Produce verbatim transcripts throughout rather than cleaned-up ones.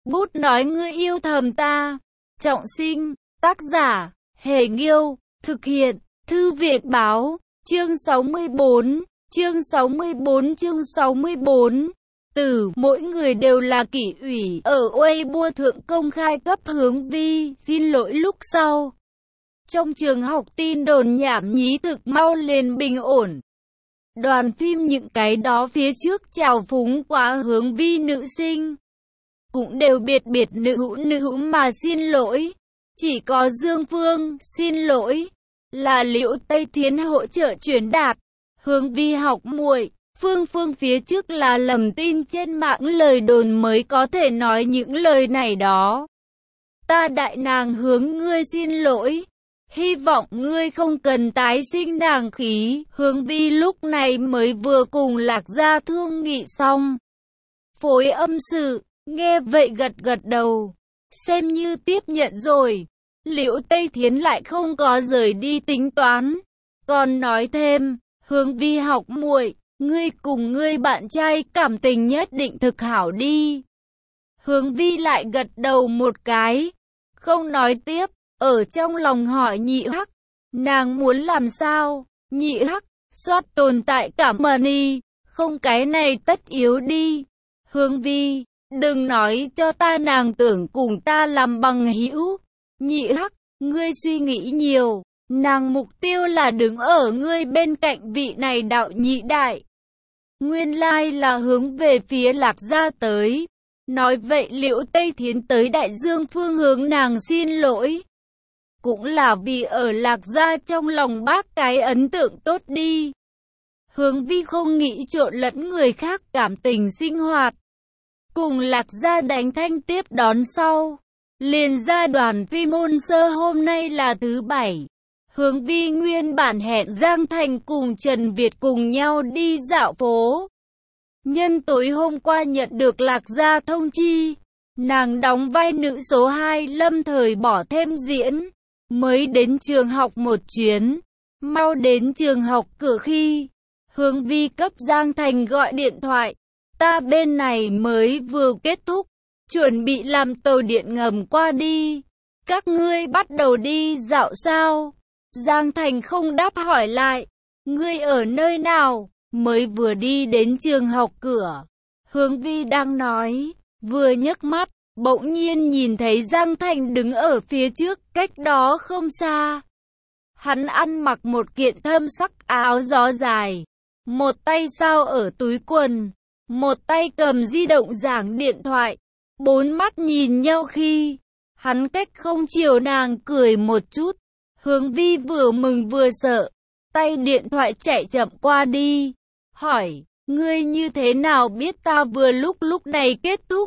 Bút nói ngươi yêu thầm ta. Trọng sinh, tác giả, Hề Nghiêu, thực hiện, Thư viện Báo, chương sáu mươi tư, chương sáu mươi tư chương sáu mươi tư. Từ, mỗi người đều là kỷ ủy, ở Weibo thượng công khai cấp Hướng Vi, xin lỗi lúc sau. Trong trường học tin đồn nhảm nhí thực mau liền bình ổn. Đoàn phim những cái đó phía trước chào phúng quá Hướng Vi nữ sinh. Cũng đều biệt biệt nữ hữu nữ hữu mà xin lỗi. Chỉ có Dương Phương, xin lỗi, là Liễu Tây Thiến hỗ trợ truyền đạt. Hướng Vi học muội, Phương Phương phía trước là lầm tin trên mạng lời đồn mới có thể nói những lời này đó. Ta đại nàng hướng ngươi xin lỗi. Hy vọng ngươi không cần tái sinh nàng khí. Hướng Vi lúc này mới vừa cùng Lạc Gia thương nghị xong. Phối âm sự, nghe vậy gật gật đầu. Xem như tiếp nhận rồi. Liễu Tây Thiến lại không có rời đi tính toán. Còn nói thêm, Hướng Vi học muội, ngươi cùng ngươi bạn trai cảm tình nhất định thực hảo đi. Hướng Vi lại gật đầu một cái. Không nói tiếp. Ở trong lòng hỏi Nhị Hắc, nàng muốn làm sao? Nhị Hắc, soát tồn tại cảm money, không cái này tất yếu đi. Hướng Vi, đừng nói cho ta nàng tưởng cùng ta làm bằng hữu. Nhị Hắc, ngươi suy nghĩ nhiều, nàng mục tiêu là đứng ở ngươi bên cạnh vị này đạo nhị đại. Nguyên lai là hướng về phía Lạc Gia tới. Nói vậy Liễu Tây Thiến tới Đại Dương phương hướng nàng xin lỗi. Cũng là vì ở Lạc Gia trong lòng bác cái ấn tượng tốt đi. Hướng Vi không nghĩ trộn lẫn người khác cảm tình sinh hoạt. Cùng Lạc Gia đánh thanh tiếp đón sau. Liền ra đoàn phim môn sơ hôm nay là thứ bảy. Hướng Vi nguyên bản hẹn Giang Thành cùng Trần Việt cùng nhau đi dạo phố. Nhân tối hôm qua nhận được Lạc Gia thông chi. Nàng đóng vai nữ số hai lâm thời bỏ thêm diễn. Mới đến trường học một chuyến, mau đến trường học cửa khi, Hướng Vi cấp Giang Thành gọi điện thoại, ta bên này mới vừa kết thúc, chuẩn bị làm tàu điện ngầm qua đi, các ngươi bắt đầu đi dạo sao? Giang Thành không đáp hỏi lại, ngươi ở nơi nào? Mới vừa đi đến trường học cửa, Hướng Vi đang nói, vừa nhấc mắt. Bỗng nhiên nhìn thấy Giang Thành đứng ở phía trước, cách đó không xa. Hắn ăn mặc một kiện thâm sắc áo gió dài. Một tay sao ở túi quần. Một tay cầm di động giảng điện thoại. Bốn mắt nhìn nhau khi. Hắn cách không chiều nàng cười một chút. Hướng Vi vừa mừng vừa sợ. Tay điện thoại chạy chậm qua đi. Hỏi, ngươi như thế nào biết ta vừa lúc lúc này kết thúc?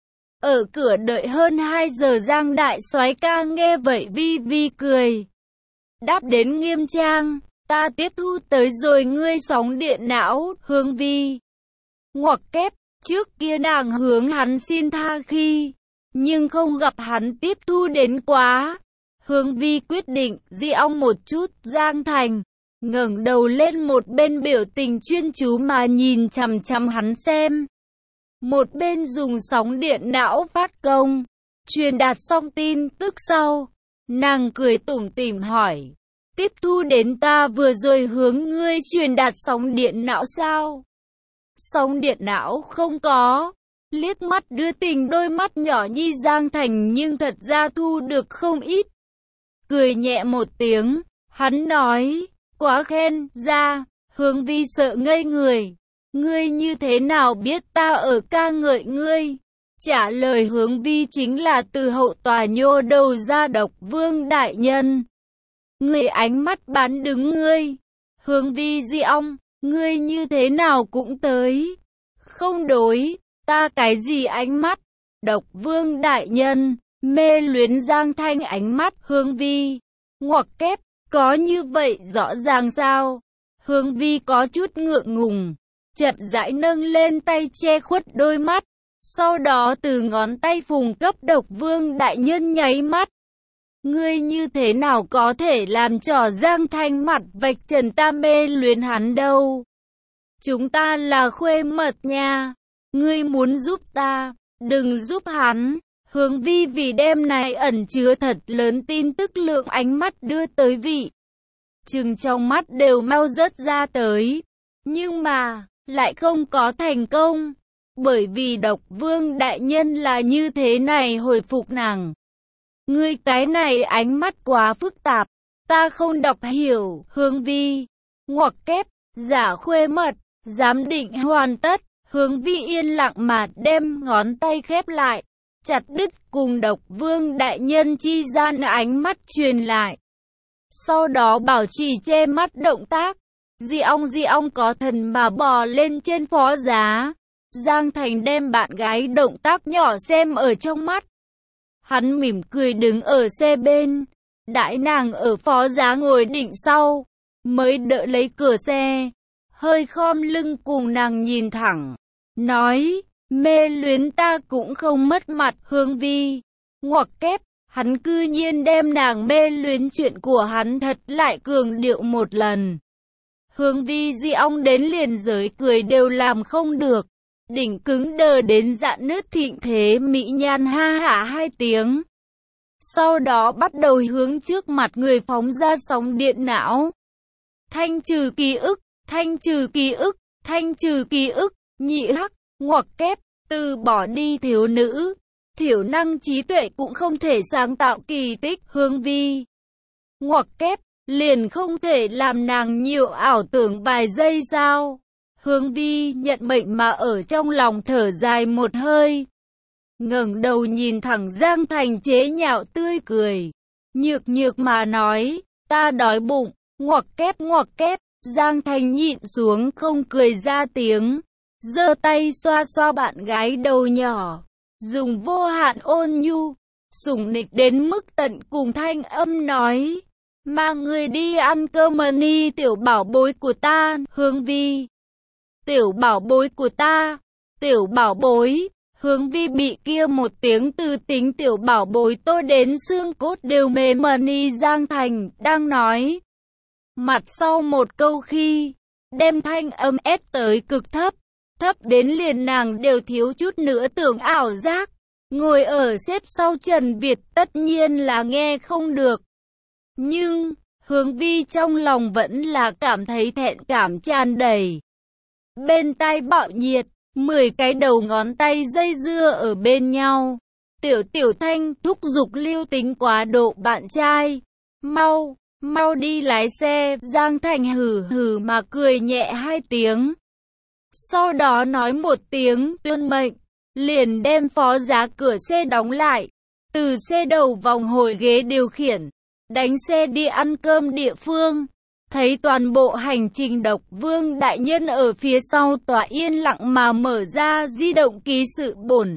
Ở cửa đợi hơn hai giờ Giang đại soái ca nghe vậy vi vi cười. Đáp đến nghiêm trang, ta tiếp thu tới rồi ngươi sóng điện não, Hướng Vi. Ngoặc kép, trước kia nàng hướng hắn xin tha khi, nhưng không gặp hắn tiếp thu đến quá. Hướng Vi quyết định di ong một chút, Giang Thành ngẩng đầu lên một bên biểu tình chuyên chú mà nhìn chằm chằm hắn xem. Một bên dùng sóng điện não phát công, truyền đạt xong tin tức sau, nàng cười tủm tỉm hỏi, tiếp thu đến ta vừa rồi hướng ngươi truyền đạt sóng điện não sao? Sóng điện não không có, liếc mắt đưa tình đôi mắt nhỏ nhi Giang Thành nhưng thật ra thu được không ít. Cười nhẹ một tiếng, hắn nói, quá khen, ra, Hướng Vi sợ ngây người. Ngươi như thế nào biết ta ở ca ngợi ngươi? Trả lời Hướng Vi chính là từ hậu tòa nhô đầu ra Độc Vương đại nhân. Ngươi ánh mắt bán đứng ngươi. Hướng Vi di ong, ngươi như thế nào cũng tới. Không đối, ta cái gì ánh mắt? Độc Vương đại nhân, mê luyến Giang Thanh ánh mắt Hướng Vi. Ngoặc kép, có như vậy rõ ràng sao? Hướng Vi có chút ngượng ngùng. Chậm rãi nâng lên tay che khuất đôi mắt, sau đó từ ngón tay phùng cấp Độc Vương đại nhân nháy mắt. Ngươi như thế nào có thể làm trò Giang Thanh mặt vạch trần ta mê luyến hắn đâu? Chúng ta là khuê mật nha, ngươi muốn giúp ta, đừng giúp hắn. Hướng Vi vì đêm này ẩn chứa thật lớn tin tức lượng ánh mắt đưa tới vị. Trừng trong mắt đều mau rớt ra tới. Nhưng mà, lại không có thành công. Bởi vì độc vương đại nhân là như thế này hồi phục nàng. Ngươi cái này ánh mắt quá phức tạp. Ta không đọc hiểu. Hướng Vi. Ngoặc kép. Giả khuê mật. Giám định hoàn tất. Hướng Vi yên lặng mà đem ngón tay khép lại. Chặt đứt cùng độc vương đại nhân chi gian ánh mắt truyền lại. Sau đó bảo trì che mắt động tác. Di ong di ong có thần mà bò lên trên phó giá. Giang Thành đem bạn gái động tác nhỏ xem ở trong mắt. Hắn mỉm cười đứng ở xe bên. Đãi nàng ở phó giá ngồi định sau. Mới đỡ lấy cửa xe. Hơi khom lưng cùng nàng nhìn thẳng. Nói, mê luyến ta cũng không mất mặt. Hướng Vi. Ngoặc kép. Hắn cư nhiên đem nàng mê luyến chuyện của hắn thật lại cường điệu một lần. Hướng Vi di ong đến liền giới cười đều làm không được. Đỉnh cứng đờ đến dạn nứt thịnh thế mỹ nhan ha hả hai tiếng. Sau đó bắt đầu hướng trước mặt người phóng ra sóng điện não. Thanh trừ ký ức, thanh trừ ký ức, thanh trừ ký ức, nhị hắc, ngoặc kép, từ bỏ đi thiếu nữ. Thiểu năng trí tuệ cũng không thể sáng tạo kỳ tích. Hướng Vi. Ngoặc kép, liền không thể làm nàng nhiều ảo tưởng vài giây sao? Hướng Vi nhận mệnh mà ở trong lòng thở dài một hơi. Ngẩng đầu nhìn thẳng Giang Thành chế nhạo tươi cười. Nhược nhược mà nói, ta đói bụng. Ngoặc kép ngoặc kép, Giang Thành nhịn xuống không cười ra tiếng. Giơ tay xoa xoa bạn gái đầu nhỏ. Dùng vô hạn ôn nhu, sủng nịch đến mức tận cùng thanh âm nói. Mang người đi ăn cơm đi tiểu bảo bối của ta. Hướng Vi. Tiểu bảo bối của ta. Tiểu bảo bối. Hướng Vi bị kia một tiếng từ tính tiểu bảo bối tôi đến xương cốt đều mềm mờ. Giang Thành đang nói. Mặt sau một câu khi, đem thanh âm ép tới cực thấp. Thấp đến liền nàng đều thiếu chút nữa tưởng ảo giác. Ngồi ở xếp sau Trần Việt tất nhiên là nghe không được. Nhưng, Hướng Vi trong lòng vẫn là cảm thấy thẹn cảm tràn đầy. Bên tai bạo nhiệt, mười cái đầu ngón tay dây dưa ở bên nhau. Tiểu Tiểu Thanh thúc giục Lưu Tính quá độ bạn trai. Mau, mau đi lái xe. Giang Thành hừ hừ mà cười nhẹ hai tiếng. Sau đó nói một tiếng tuyên mệnh, liền đem phó giá cửa xe đóng lại. Từ xe đầu vòng hồi ghế điều khiển, đánh xe đi ăn cơm địa phương. Thấy toàn bộ hành trình độc vương đại nhân ở phía sau tòa yên lặng mà mở ra di động ký sự bổn.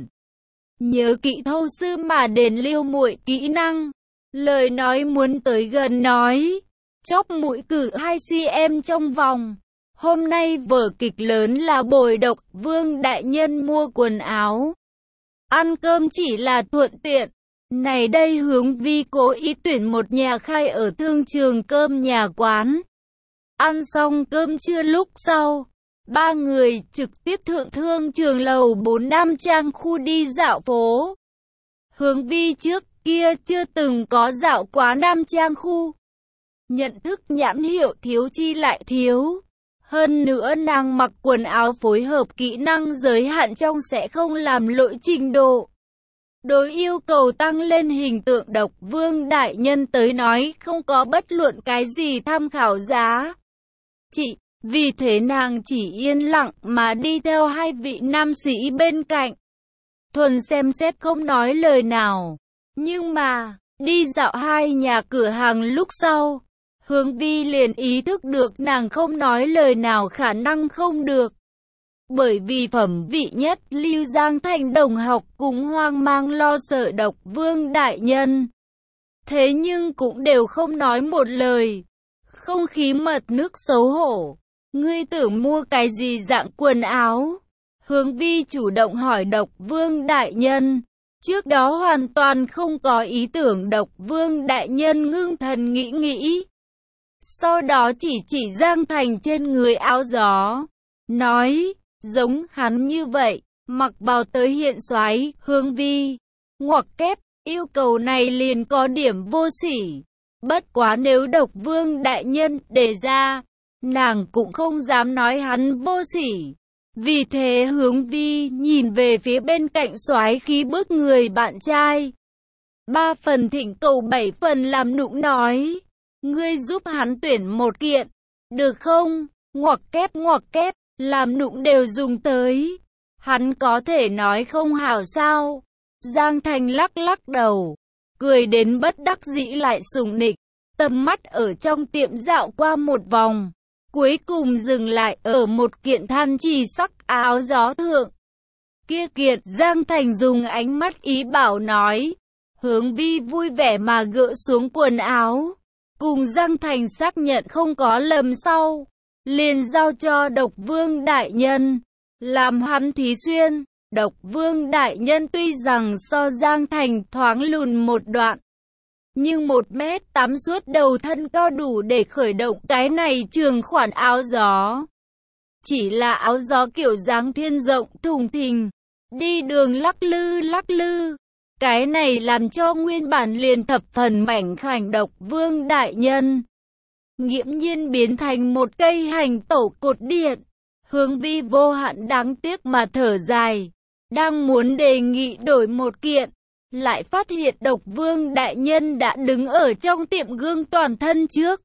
Nhớ kỹ thâu sư mà đền Lưu muội kỹ năng. Lời nói muốn tới gần nói. Chóp mũi cử hai xăng trong vòng. Hôm nay vở kịch lớn là bồi độc vương đại nhân mua quần áo. Ăn cơm chỉ là thuận tiện. Này đây Hướng Vi cố ý tuyển một nhà khai ở thương trường cơm nhà quán. Ăn xong cơm trưa lúc sau, ba người trực tiếp thượng thương trường lầu bốn Nam Trang khu đi dạo phố. Hướng Vi trước kia chưa từng có dạo quá Nam Trang khu. Nhận thức nhãn hiệu thiếu chi lại thiếu. Hơn nữa nàng mặc quần áo phối hợp kỹ năng giới hạn trong sẽ không làm lỗi trình độ. Đối yêu cầu tăng lên hình tượng độc vương đại nhân tới nói không có bất luận cái gì tham khảo giá. Chị, vì thế nàng chỉ yên lặng mà đi theo hai vị nam sĩ bên cạnh. Thuần xem xét không nói lời nào. Nhưng mà, đi dạo hai nhà cửa hàng lúc sau, Hướng Vi liền ý thức được nàng không nói lời nào khả năng không được. Bởi vì phẩm vị nhất Lưu Giang Thành đồng học cũng hoang mang lo sợ độc vương đại nhân. Thế nhưng cũng đều không nói một lời. Không khí mật nước xấu hổ. Ngươi tưởng mua cái gì dạng quần áo? Hướng Vi chủ động hỏi độc vương đại nhân. Trước đó hoàn toàn không có ý tưởng độc vương đại nhân ngưng thần nghĩ nghĩ. Sau đó chỉ chỉ Giang Thành trên người áo gió. Nói, giống hắn như vậy, mặc bào tới hiện soái, Hướng Vi, ngoặc kép, yêu cầu này liền có điểm vô sỉ. Bất quá nếu Độc Vương đại nhân đề ra, nàng cũng không dám nói hắn vô sỉ. Vì thế Hướng Vi nhìn về phía bên cạnh soái khí bước người bạn trai. Ba phần thỉnh cầu bảy phần làm nũng nói, ngươi giúp hắn tuyển một kiện, được không? Ngoặc kép ngoặc kép, làm nũng đều dùng tới. Hắn có thể nói không hảo sao? Giang Thành lắc lắc đầu, cười đến bất đắc dĩ lại sủng nịch, tầm mắt ở trong tiệm dạo qua một vòng, cuối cùng dừng lại ở một kiện than chỉ sắc áo gió thượng. Kia kiệt Giang Thành dùng ánh mắt ý bảo nói, Hướng Vi vui vẻ mà gỡ xuống quần áo, cùng Giang Thành xác nhận không có lầm sau, liền giao cho Độc Vương đại nhân, làm hắn thí xuyên. Độc Vương đại nhân tuy rằng so Giang Thành thoáng lùn một đoạn, nhưng một mét tám suốt đầu thân cao đủ để khởi động cái này trường khoản áo gió. Chỉ là áo gió kiểu dáng thiên rộng thùng thình, đi đường lắc lư lắc lư. Cái này làm cho nguyên bản liền thập phần mảnh khảnh Độc Vương đại nhân nghiễm nhiên biến thành một cây hành tẩu cột điện. Hướng Vi vô hạn đáng tiếc mà thở dài, đang muốn đề nghị đổi một kiện, lại phát hiện Độc Vương đại nhân đã đứng ở trong tiệm gương toàn thân trước,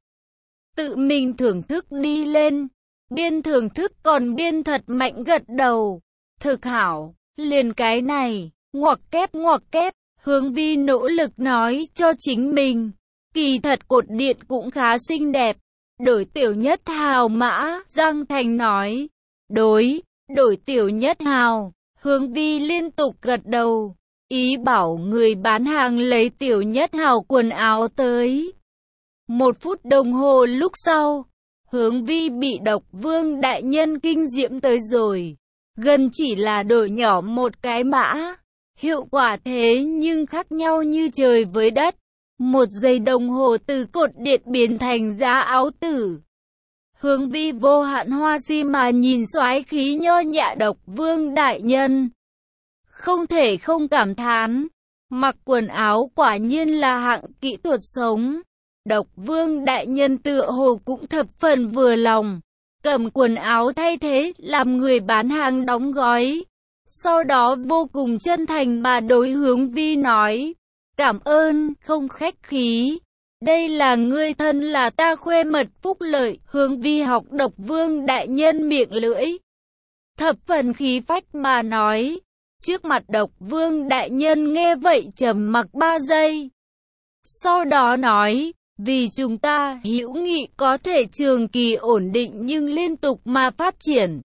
tự mình thưởng thức đi lên, biên thưởng thức còn biên thật mạnh gật đầu, thực hảo, liền cái này, ngoặc kép ngoặc kép. Hướng Vi nỗ lực nói cho chính mình, kỳ thật cột điện cũng khá xinh đẹp, đổi tiểu nhất hào mã. Giang Thành nói, đối, đổi tiểu nhất hào. Hướng Vi liên tục gật đầu, ý bảo người bán hàng lấy tiểu nhất hào quần áo tới. Một phút đồng hồ lúc sau, Hướng Vi bị Độc Vương đại nhân kinh diễm tới rồi, gần chỉ là đổi nhỏ một cái mã. Hiệu quả thế nhưng khác nhau như trời với đất. Một giây đồng hồ từ cột điện biến thành giá áo tử. Hướng Vi vô hạn hoa si mà nhìn soái khí nho nhã Độc Vương đại nhân, không thể không cảm thán, mặc quần áo quả nhiên là hạng kỹ thuật sống. Độc Vương đại nhân tựa hồ cũng thập phần vừa lòng, cầm quần áo thay thế làm người bán hàng đóng gói. Sau đó vô cùng chân thành mà đối Hướng Vi nói, cảm ơn, không khách khí. Đây là ngươi thân là ta khuê mật phúc lợi. Hướng Vi học Độc Vương đại nhân miệng lưỡi, thập phần khí phách mà nói. Trước mặt Độc Vương đại nhân nghe vậy trầm mặc ba giây. Sau đó nói, vì chúng ta hữu nghị có thể trường kỳ ổn định nhưng liên tục mà phát triển,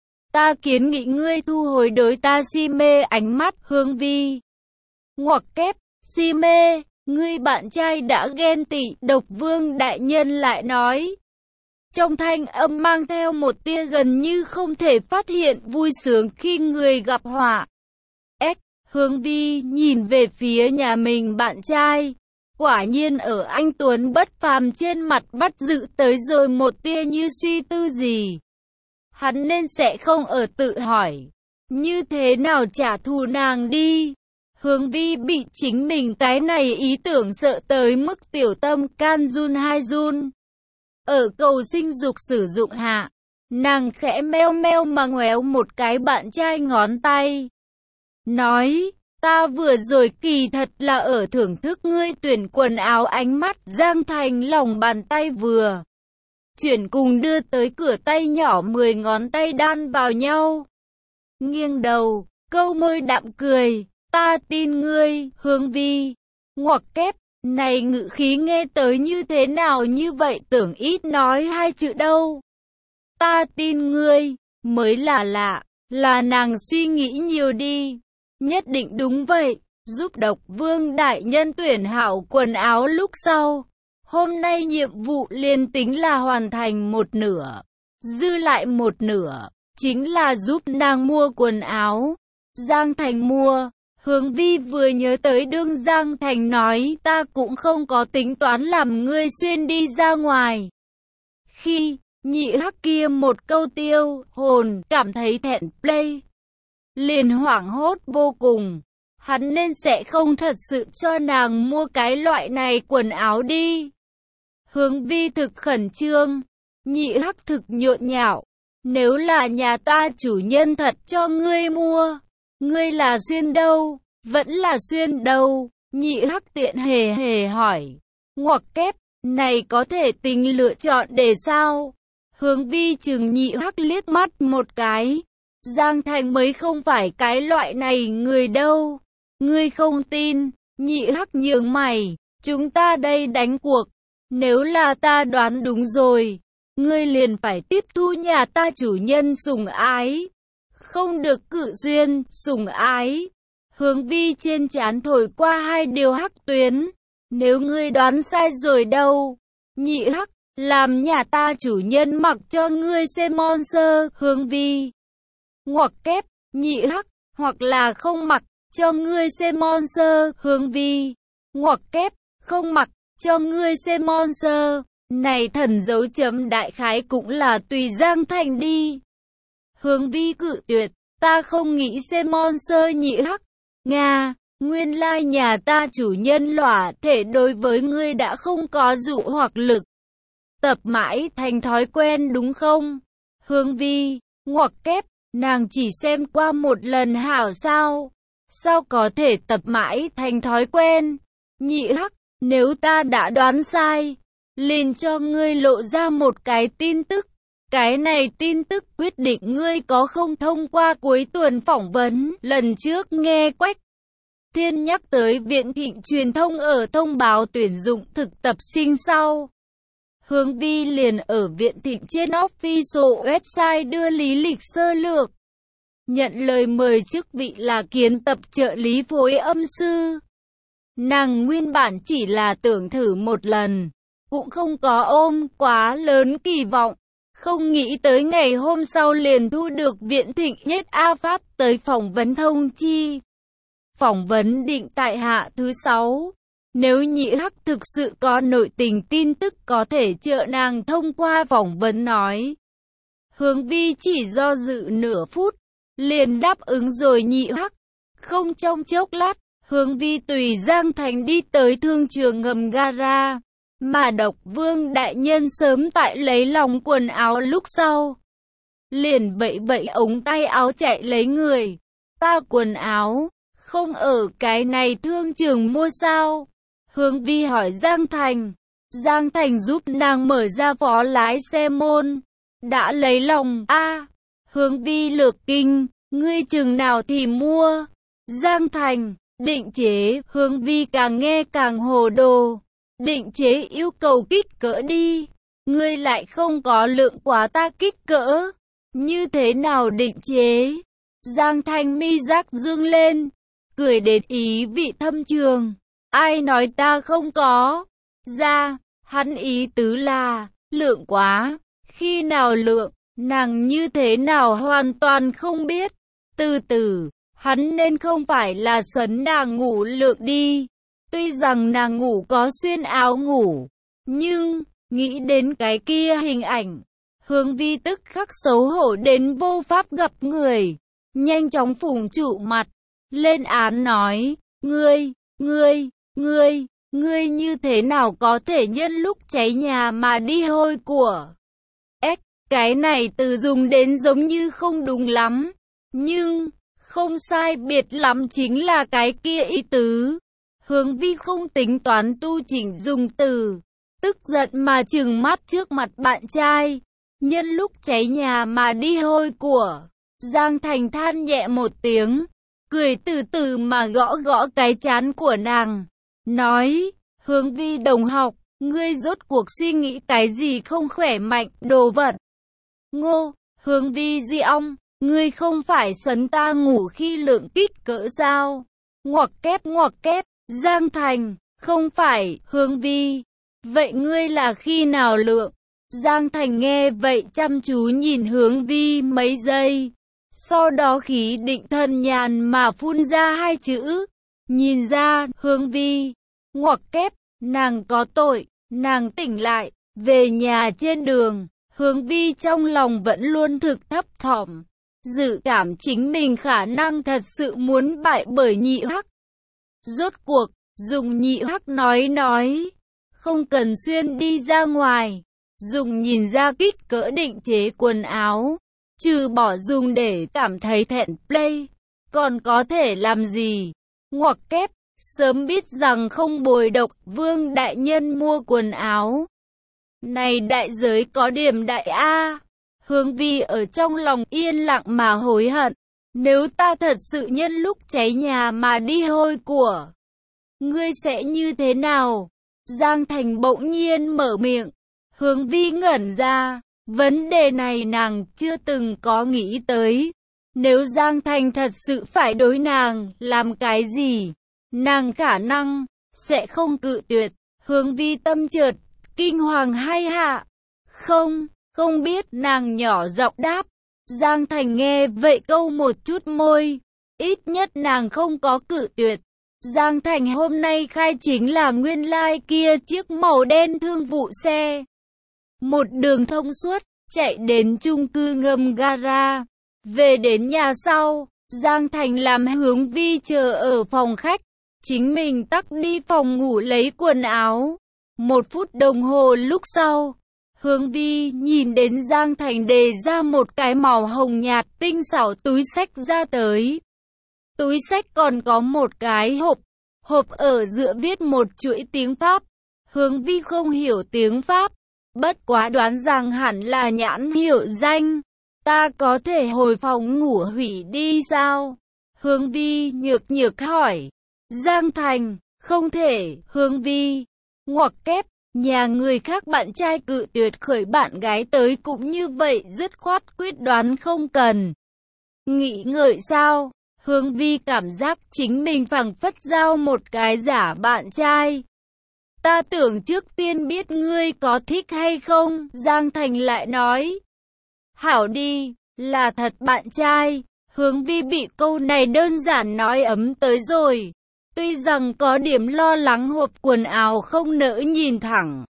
ta kiến nghị ngươi thu hồi đối ta si mê ánh mắt. Hướng Vi ngoặc kép, si mê, ngươi bạn trai đã ghen tị. Độc Vương đại nhân lại nói, trong thanh âm mang theo một tia gần như không thể phát hiện vui sướng khi người gặp họa. Ếch, Hướng Vi nhìn về phía nhà mình bạn trai, quả nhiên ở anh tuấn bất phàm trên mặt bắt dự tới rồi một tia như suy tư gì. Hắn nên sẽ không ở tự hỏi, như thế nào trả thù nàng đi. Hướng Vi bị chính mình cái này ý tưởng sợ tới mức tiểu tâm can run hai run. Ở cầu sinh dục sử dụng hạ, nàng khẽ meo meo mà ngoéo một cái bạn trai ngón tay. Nói, ta vừa rồi kỳ thật là ở thưởng thức ngươi tuyển quần áo. Ánh mắt Giang Thành lòng bàn tay vừa chuyển cùng đưa tới cửa tay nhỏ, mười ngón tay đan vào nhau. Nghiêng đầu, câu môi đạm cười, ta tin ngươi. Hướng Vi ngoặc kép, này ngữ khí nghe tới như thế nào như vậy, tưởng ít nói hai chữ đâu. Ta tin ngươi, mới là lạ, là nàng suy nghĩ nhiều đi. Nhất định đúng vậy, giúp Độc Vương đại nhân tuyển hảo quần áo lúc sau, hôm nay nhiệm vụ liền tính là hoàn thành một nửa, dư lại một nửa, chính là giúp nàng mua quần áo. Giang Thành mua. Hướng Vi vừa nhớ tới đương Giang Thành nói ta cũng không có tính toán làm ngươi xuyên đi ra ngoài. Khi nhị hắc kia một câu tiêu hồn, cảm thấy thẹn play. liền hoảng hốt vô cùng. Hắn nên sẽ không thật sự cho nàng mua cái loại này quần áo đi. Hướng Vi thực khẩn trương, Nhị Hắc thực nhộn nhạo. Nếu là nhà ta chủ nhân thật cho ngươi mua, ngươi là xuyên đâu, vẫn là xuyên đâu? Nhị Hắc tiện hề hề hỏi. Ngoặc kép, này có thể tính lựa chọn để sao? Hướng Vi chừng Nhị Hắc liếc mắt một cái. Giang Thành mới không phải cái loại này người đâu. Ngươi không tin? Nhị Hắc nhướng mày. Chúng ta đây đánh cuộc. Nếu là ta đoán đúng rồi, ngươi liền phải tiếp thu nhà ta chủ nhân sủng ái. Không được cự duyên, sủng ái. Hướng Vi trên trán thổi qua hai điều hắc tuyến. Nếu ngươi đoán sai rồi đâu? Nhị Hắc, làm nhà ta chủ nhân mặc cho ngươi xem monster. Hướng Vi. Ngoặc kép, Nhị Hắc, hoặc là không mặc, cho ngươi xem monster. Hướng Vi. Ngoặc kép, không mặc, cho ngươi xem monster. Này thần dấu chấm đại khái cũng là tùy Giang Thành đi. Hướng Vi cự tuyệt, ta không nghĩ xem monster. Nhị Hắc. Nga, nguyên lai nhà ta chủ nhân lỏa thể đối với ngươi đã không có dụ hoặc lực. Tập mãi thành thói quen đúng không? Hướng Vi. Ngoặc kép, nàng chỉ xem qua một lần hảo sao? Sao có thể tập mãi thành thói quen? Nhị Hắc, nếu ta đã đoán sai, liền cho ngươi lộ ra một cái tin tức. Cái này tin tức quyết định ngươi có không thông qua cuối tuần phỏng vấn. Lần trước nghe Quách Thiên nhắc tới Viện Thịnh Truyền thông ở thông báo tuyển dụng thực tập sinh sau. Hướng Vi liền ở Viện Thịnh trên official website đưa lý lịch sơ lược. Nhận lời mời chức vị là kiến tập trợ lý phối âm sư. Nàng nguyên bản chỉ là tưởng thử một lần, cũng không có ôm quá lớn kỳ vọng. Không nghĩ tới ngày hôm sau liền thu được Viện Thịnh nhất A Pháp tới phỏng vấn thông chi. Phỏng vấn định tại hạ thứ sáu. Nếu Nhị Hắc thực sự có nội tình tin tức có thể trợ nàng thông qua phỏng vấn nói. Hướng Vi chỉ do dự nửa phút, liền đáp ứng rồi. Nhị Hắc. Không trong chốc lát, Hướng Vi tùy Giang Thành đi tới thương trường ngầm gara. Mà Độc Vương đại nhân sớm tại lấy lòng quần áo lúc sau. Liền bậy bậy ống tay áo chạy lấy người. Ta quần áo, không ở cái này thương trường mua sao? Hướng Vi hỏi Giang Thành. Giang Thành giúp nàng mở ra phó lái xe môn. Đã lấy lòng a à, Hướng Vi lược kinh. Ngươi chừng nào thì mua? Giang Thành. Định chế. Hướng Vi càng nghe càng hồ đồ. Định chế yêu cầu kích cỡ đi. Ngươi lại không có lượng quá ta kích cỡ. Như thế nào định chế? Giang Thành mi giác dương lên. Cười đến ý vị thâm trường. Ai nói ta không có? Ra, hắn ý tứ là, lượng quá. Khi nào lượng, nàng như thế nào hoàn toàn không biết. Từ từ, hắn nên không phải là sấn nàng ngủ lượng đi. Tuy rằng nàng ngủ có xuyên áo ngủ, nhưng, nghĩ đến cái kia hình ảnh, Hướng Vi tức khắc xấu hổ đến vô pháp gặp người. Nhanh chóng phủng trụ mặt, lên án nói, ngươi, ngươi, ngươi, ngươi như thế nào có thể nhân lúc cháy nhà mà đi hôi của. Ếch, cái này từ dùng đến giống như không đúng lắm, nhưng, không sai biệt lắm chính là cái kia ý tứ. Hướng Vi không tính toán tu chỉnh dùng từ, tức giận mà trừng mắt trước mặt bạn trai. Nhân lúc cháy nhà mà đi hôi của. Giang Thành than nhẹ một tiếng, cười từ từ mà gõ gõ cái trán của nàng. Nói, Hướng Vi đồng học, ngươi rốt cuộc suy nghĩ cái gì không khỏe mạnh, đồ vật. Ngô, Hướng Vi di ong, ngươi không phải sấn ta ngủ khi lượng kích cỡ sao? Ngoặc kép ngoặc kép. Giang Thành, không phải. Hướng Vi, vậy ngươi là khi nào lượng? Giang Thành nghe vậy chăm chú nhìn Hướng Vi mấy giây. Sau đó khí định thần nhàn mà phun ra hai chữ. Nhìn ra, Hướng Vi. Ngoặc kép, nàng có tội. Nàng tỉnh lại, về nhà trên đường. Hướng Vi trong lòng vẫn luôn thực thấp thỏm. dự cảm chính mình khả năng thật sự muốn bại bởi nhị hắc. Rốt cuộc, dùng nhị hắc nói nói, không cần xuyên đi ra ngoài, dùng nhìn ra kích cỡ định chế quần áo, trừ bỏ dùng để cảm thấy thẹn play, còn có thể làm gì? Ngoặc kép, sớm biết rằng không bồi độc vương đại nhân mua quần áo. Này đại giới có điểm đại A. Hướng Vi ở trong lòng yên lặng mà hối hận. Nếu ta thật sự nhân lúc cháy nhà mà đi hôi của, ngươi sẽ như thế nào? Giang Thành bỗng nhiên mở miệng. Hướng Vi ngẩn ra. Vấn đề này nàng chưa từng có nghĩ tới. Nếu Giang Thành thật sự phải đối nàng, làm cái gì? Nàng khả năng sẽ không cự tuyệt. Hướng Vi tâm chợt kinh hoàng hay hạ? Không, không biết, nàng nhỏ giọng đáp. Giang Thành nghe vậy câu một chút môi. Ít nhất nàng không có cự tuyệt. Giang Thành hôm nay khai chính là nguyên lai like kia chiếc màu đen thương vụ xe. Một đường thông suốt, chạy đến chung cư ngầm gara. Về đến nhà sau, Giang Thành làm Hướng Vi chờ ở phòng khách. Chính mình tắc đi phòng ngủ lấy quần áo. Một phút đồng hồ lúc sau, Hướng Vi nhìn đến Giang Thành đề ra một cái màu hồng nhạt tinh xảo túi xách ra tới. Túi xách còn có một cái hộp. Hộp ở giữa viết một chuỗi tiếng Pháp. Hướng Vi không hiểu tiếng Pháp. Bất quá đoán rằng hẳn là nhãn hiệu danh. Ta có thể hồi phòng ngủ hủy đi sao? Hướng Vi nhược nhược hỏi. Giang Thành, không thể. Hướng Vi ngoặc kép, nhà người khác bạn trai cự tuyệt khởi bạn gái tới cũng như vậy, dứt khoát quyết đoán không cần nghĩ ngợi sao? Hướng Vi cảm giác chính mình phảng phất giao một cái giả bạn trai. Ta tưởng trước tiên biết ngươi có thích hay không, Giang Thành lại nói. Hảo đi, là thật bạn trai. Hướng Vi bị câu này đơn giản nói ấm tới rồi. Tuy rằng có điểm lo lắng hộp quần áo không nỡ nhìn thẳng,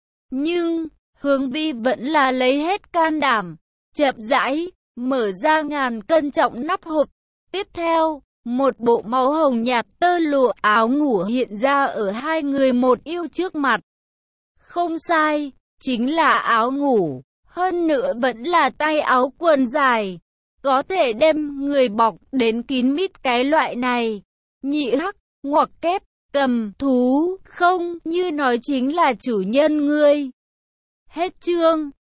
nhưng Hướng Vi vẫn là lấy hết can đảm, chậm rãi mở ra ngàn cân trọng nắp hộp. Tiếp theo, một bộ màu hồng nhạt tơ lụa áo ngủ hiện ra ở hai người một yêu trước mặt. Không sai, chính là áo ngủ, hơn nữa vẫn là tay áo quần dài, có thể đem người bọc đến kín mít cái loại này. Nhị hắc ngoặc kép, cầm thú, không, như nói chính là chủ nhân ngươi. Hết chương.